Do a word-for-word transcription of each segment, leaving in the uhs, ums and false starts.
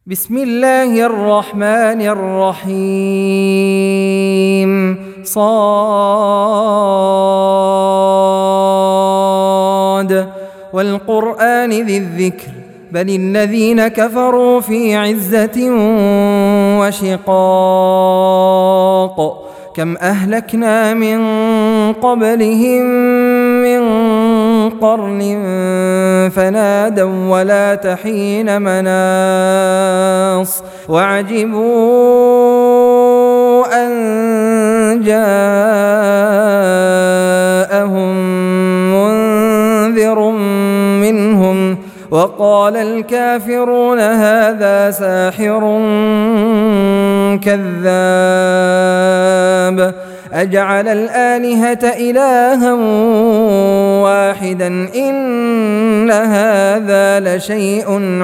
بسم الله الرحمن الرحيم. صاد والقرآن ذي الذكر بل الذين كفروا في عزة وشقاق كم أهلكنا من قبلهم من قرن فنادوا ولا تحين مناص وعجبوا أن جاءهم منذر منهم وقال الكافرون هذا ساحر كذاب أجعل الآلهة إلها واحدا إن هذا لشيء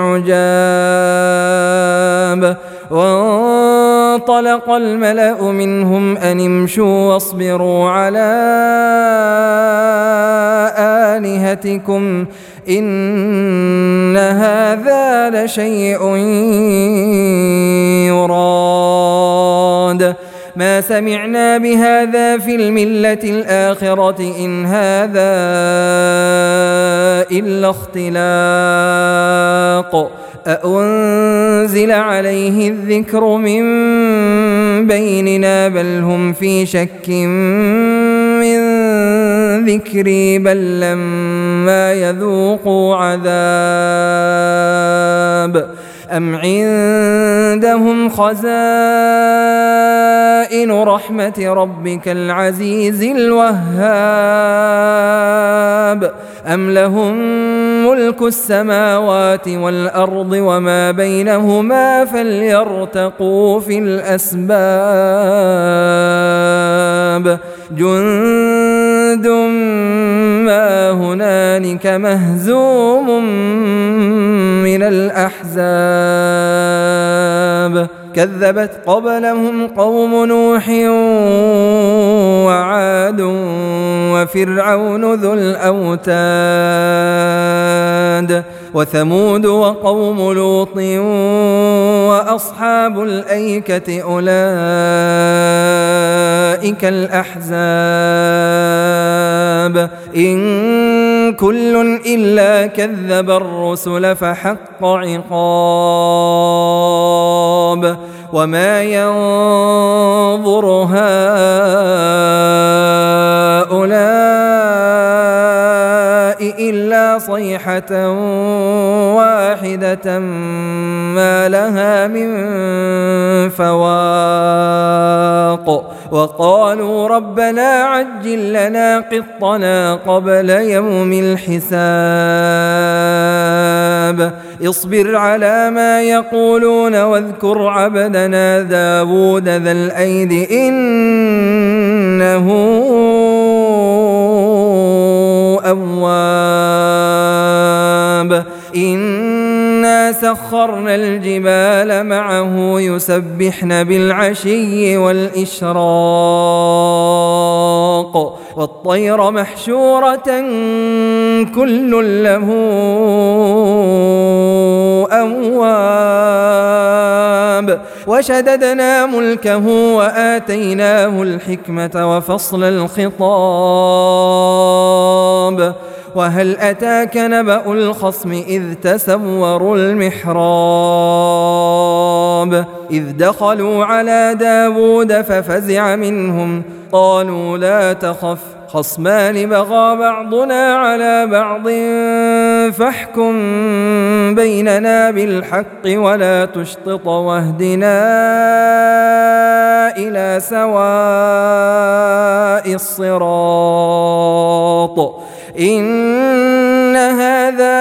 عجاب وانطلق الملأ منهم أن امشوا واصبروا على آلهتكم إن هذا لشيء يراد ما سمعنا بهذا في الملة الآخرة إن هذا إلا اختلاق أأنزل عليه الذكر من بيننا بل هم في شك من ذكري بل لما يذوقوا عذاب أم عندهم خزائن رحمة ربك العزيز الوهاب أم لهم ملك السماوات والأرض وما بينهما فليرتقوا في الأسباب جند ما هنالك مهزوم من الأحزاب كذبت قبلهم قوم نوح وعاد وفرعون ذو الأوتاد وثمود وقوم لوط وأصحاب الأيكة أولئك الأحزاب إن كل إلا كذب الرسل فحق عقاب وما ينظر هؤلاء إلا صيحة واحدة ما لها من فواق وقالوا ربنا عجل لنا قطنا قبل يوم الحساب اصبر على ما يقولون واذكر عبدنا داود ذا الأيد إنه أواب إنا سخرنا الجبال معه يسبحن بالعشي والإشراق والطير محشورة كل له أواب وشددنا ملكه وآتيناه الحكمة وفصل الخطاب وهل أتاك نبأ الخصم إذ تسوروا المحراب إذ دخلوا على داود ففزع منهم قالوا لا تخف خصمان بغى بعضنا على بعض فاحكم بيننا بالحق ولا تشطط واهدنا إلى سواء الصراط إن هذا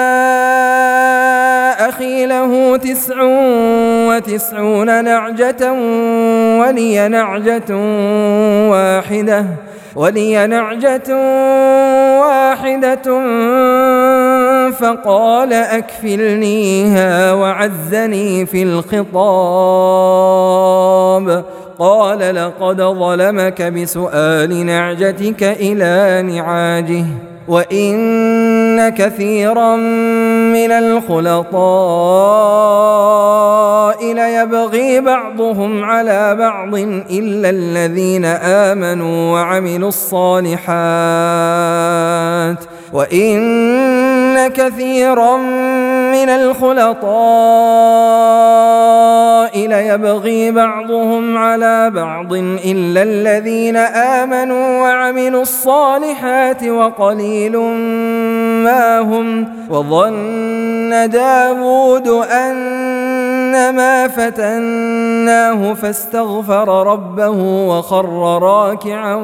أخي له تسع وتسعون نعجة ولي نعجة واحدة ولي نعجة واحدة فقال أكفلنيها وعزني في الخطاب قال لقد ظلمك بسؤال نعجتك إلى نعاجه وإن كثيرا من الخلطاء يبغي بعضهم على بعض إلا الذين آمنوا وعملوا الصالحات وإن كثيرا من الخلطاء ليبغي بعضهم على بعض إلا الذين آمنوا وعملوا الصالحات وقليل ما هم. وظن داود أنما فتناه فاستغفر ربه وخر راكعا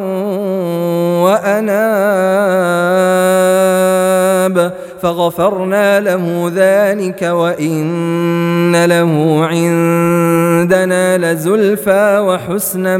وأناب فغفرنا له ذلك وإن له عندنا لزلفى وحسن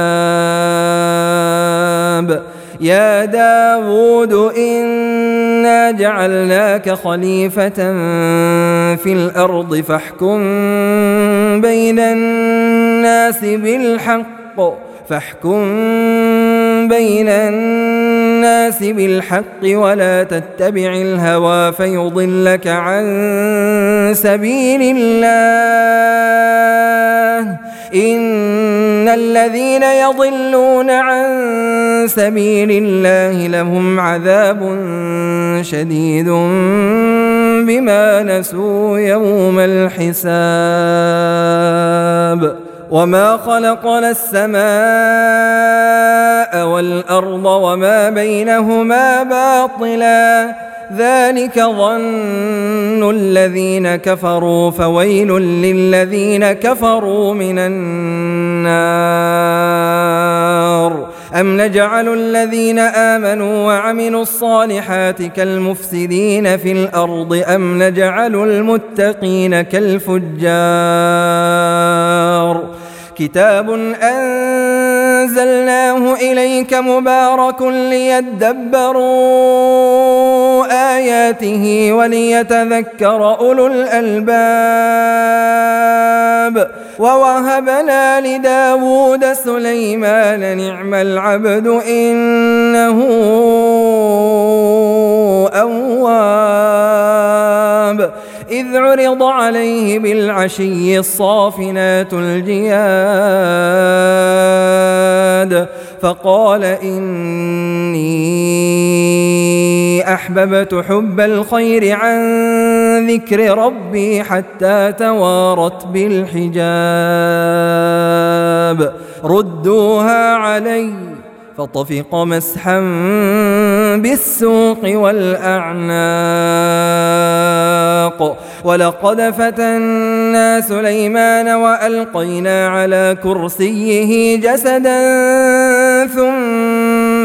مآب. يا داود إنا جعلناك خليفة في الأرض فاحكم بين الناس بالحق فاحكم بين الناس بالحق ولا تتبع الهوى فيضلك عن سبيل الله إن الذين يضلون عن سبيل الله لهم عذاب شديد بما نسوا يوم الحساب. وما خلقنا السماء والأرض وما بينهما باطلا ذلك ظن الذين كفروا فويل للذين كفروا من النار. أم نجعل الذين آمنوا وعملوا الصالحات كالمفسدين في الأرض أم نجعل المتقين كالفجار. كتاب أنزلناه إليك مبارك ليدبروا آياته وليتذكر أولو الألباب. ووهبنا لداود سليمان نعم العبد إنه أواب. إذ عرض عليه بالعشي الصافنات الجياد فقال إني أحببت حب الخير عن ذكر ربي حتى توارت بالحجاب. ردوها علي فطفق مسحا بالسوق والأعناق. ولقد فتنا سليمان وألقينا على كرسيه جسدا ثم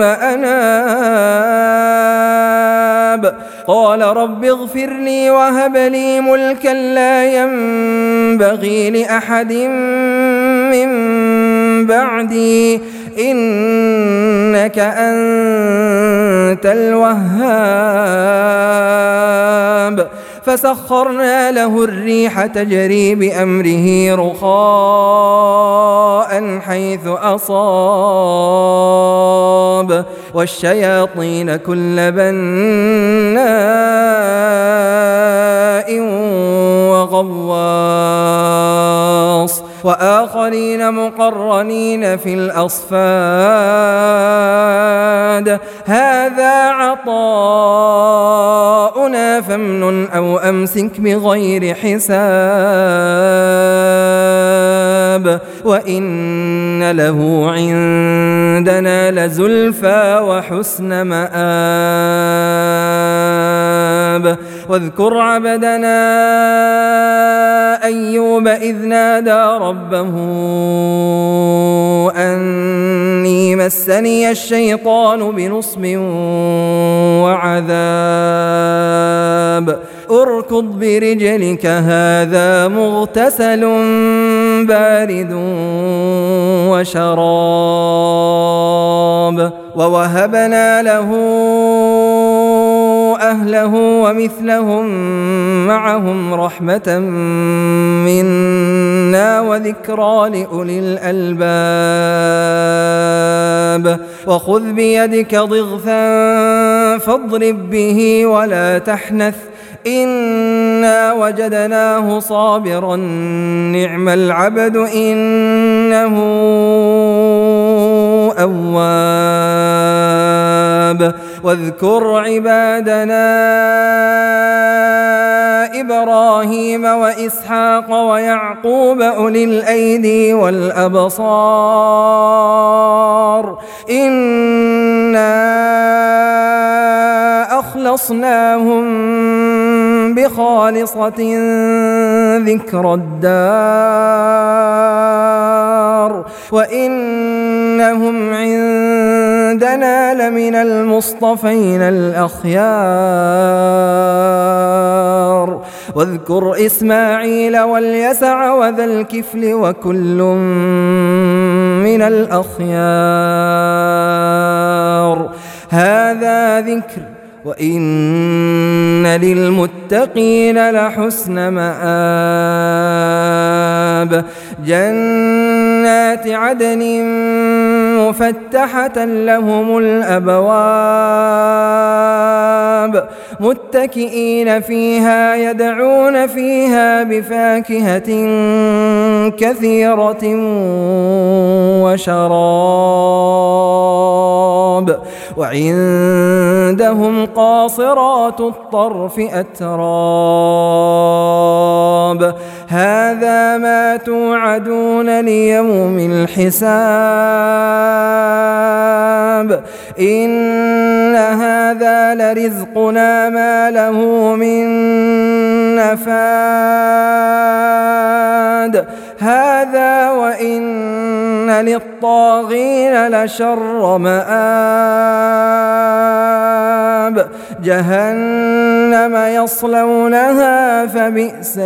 أناب قال رب اغفر لي وهب لي ملكا لا ينبغي لأحد من بعدي إنك أنت الوهاب. فسخرنا له الريح تجري بأمره رخاء حيث أصاب والشياطين كل بناء وغواص وآخرين مقرنين في الأصفاد. هذا عطاؤنا فامنن أو أمسك بغير حساب. وإن له عندنا لزلفى وحسن مآب. واذكر عبدنا أيوب إذ نادى ربه أني مسني الشيطان بنصب وعذاب. اركض برجلك هذا مغتسل بارد وشراب. ووهبنا له أهله ومثلهم معهم رحمة منا وذكرى لأولي الألباب. وخذ بيدك ضغثا فاضرب به ولا تحنث إنا وجدناه صابرا نعم العبد إنه أواب واذكر عبادنا إبراهيم وإسحاق ويعقوب أولي الأيدي والأبصار إنا أخلصناهم بخالصة ذكر الدار وإنهم عندنا لمن المصطفين الأخيار واذكر إسماعيل واليسع وذا الكفل وكل من الأخيار هذا ذكر وإن للمتقين لحسن مآب جنات عدن مفتحة لهم الأبواب متكئين فيها يدعون فيها بفاكهة كثيرة وشراب وعندهم قاصرات الطرف أتراب هذا ما توعدون ليوم الحساب إن هذا لرزقنا ما له من نفاد هذا وإن للطاغين لشر مآب جهنم يصلونها فبئس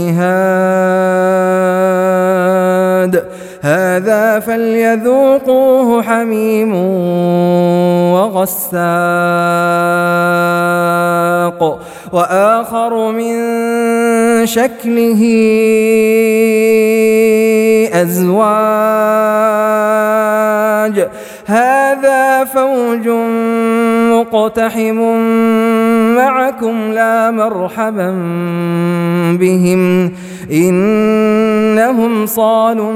المهاد هذا فليذوقوه حميم وغساق وآخر من شكله أزواج هذا فوج مقتحم معكم لا مرحبا بهم إنهم صالوا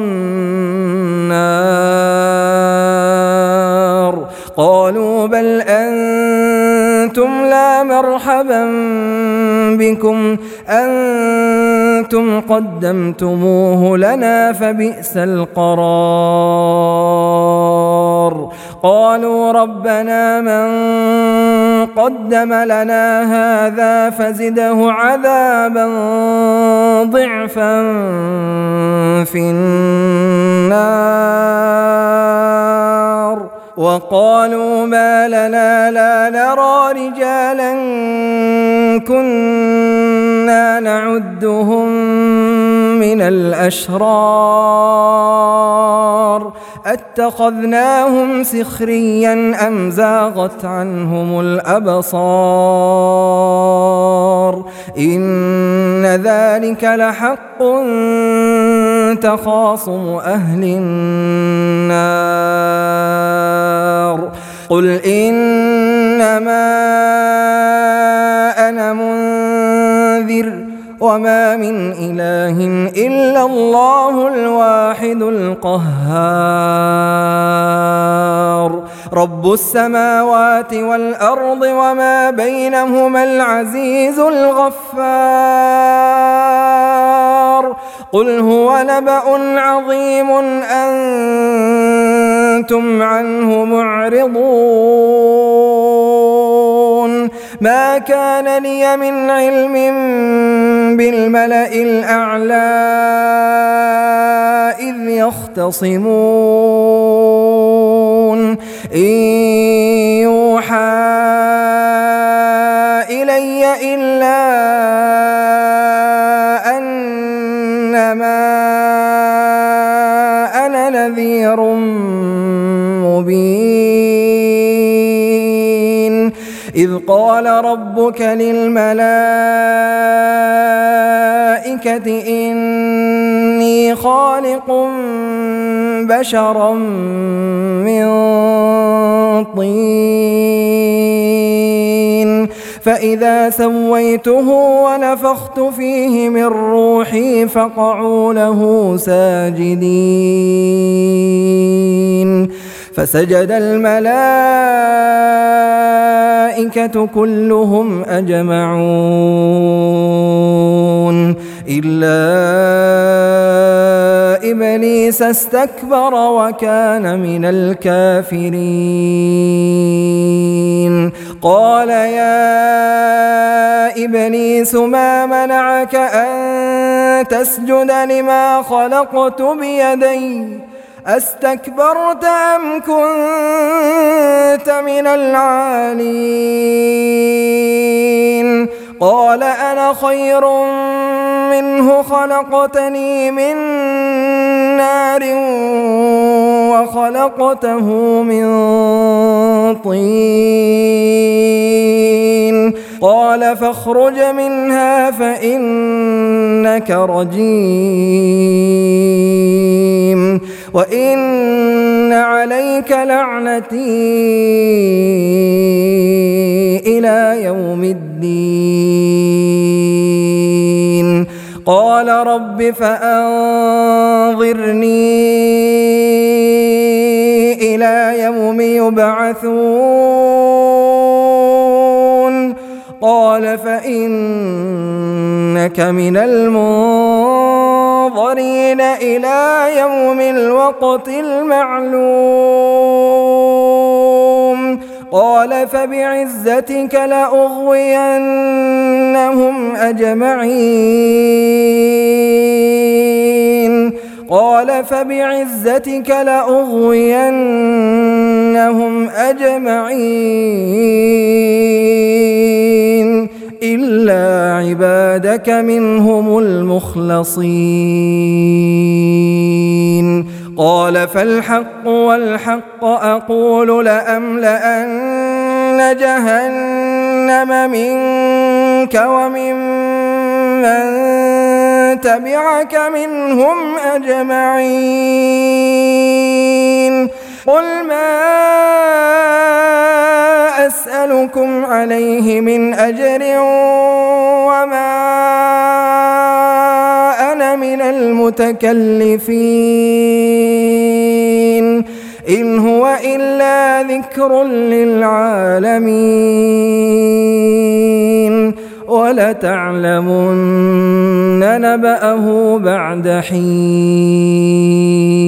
النار قالوا بل أنتم لا مرحبا بكم أنتم قدمتموه لنا فبئس القرار قالوا ربنا من قدم لنا هذا فزده عذابا ضعفا في النار وقالوا ما لنا لا نرى رجالا كنا نعدهم من الأشرار أتخذناهم سخريا أم زاغت عنهم الأبصار إن ذلك لحق تخاصم أهل النار قل إنما أنا منذر وما من إله إلا الله الواحد القهار رب السماوات والأرض وما بينهما العزيز الغفار قل هو نبأ عظيم أنتم عنه معرضون ما كان لي من علم بالملأ الأعلى إذ يختصمون إن يوحى إلي إلا أنما أنا نذير مبين إذ قال ربك للملائكة إني خالق بشرا من طين فإذا سويته ونفخت فيه من روحي فقعوا له ساجدين فسجد الملائكة كلهم أجمعون إلا إبليس استكبر وكان من الكافرين قال يا إبليس ما منعك أن تسجد لما خلقت بيدي أستكبرت أم كنت من العالين قال أنا خير منه خلقتني من نار وخلقته من طين قال فاخرج منها فإنك رجيم وإن عليك لعنتي إلى يوم الدين قال رب فأنظرني إلى يوم يبعثون قال فإنك من المنظرين إلى يوم الوقت المعلوم قال فبعزتك لأغوينهم أجمعين قال فبعزتك لأغوينهم أجمعين إلا عبادك منهم المخلصين قال فالحق والحق أقول لأملأن جهنم منك ومن من تبعك منهم أجمعين قل ما أسألكم عليه من أجر وما أنا من المتكلفين إن هو إلا ذكر للعالمين ولتعلمن نبأه بعد حين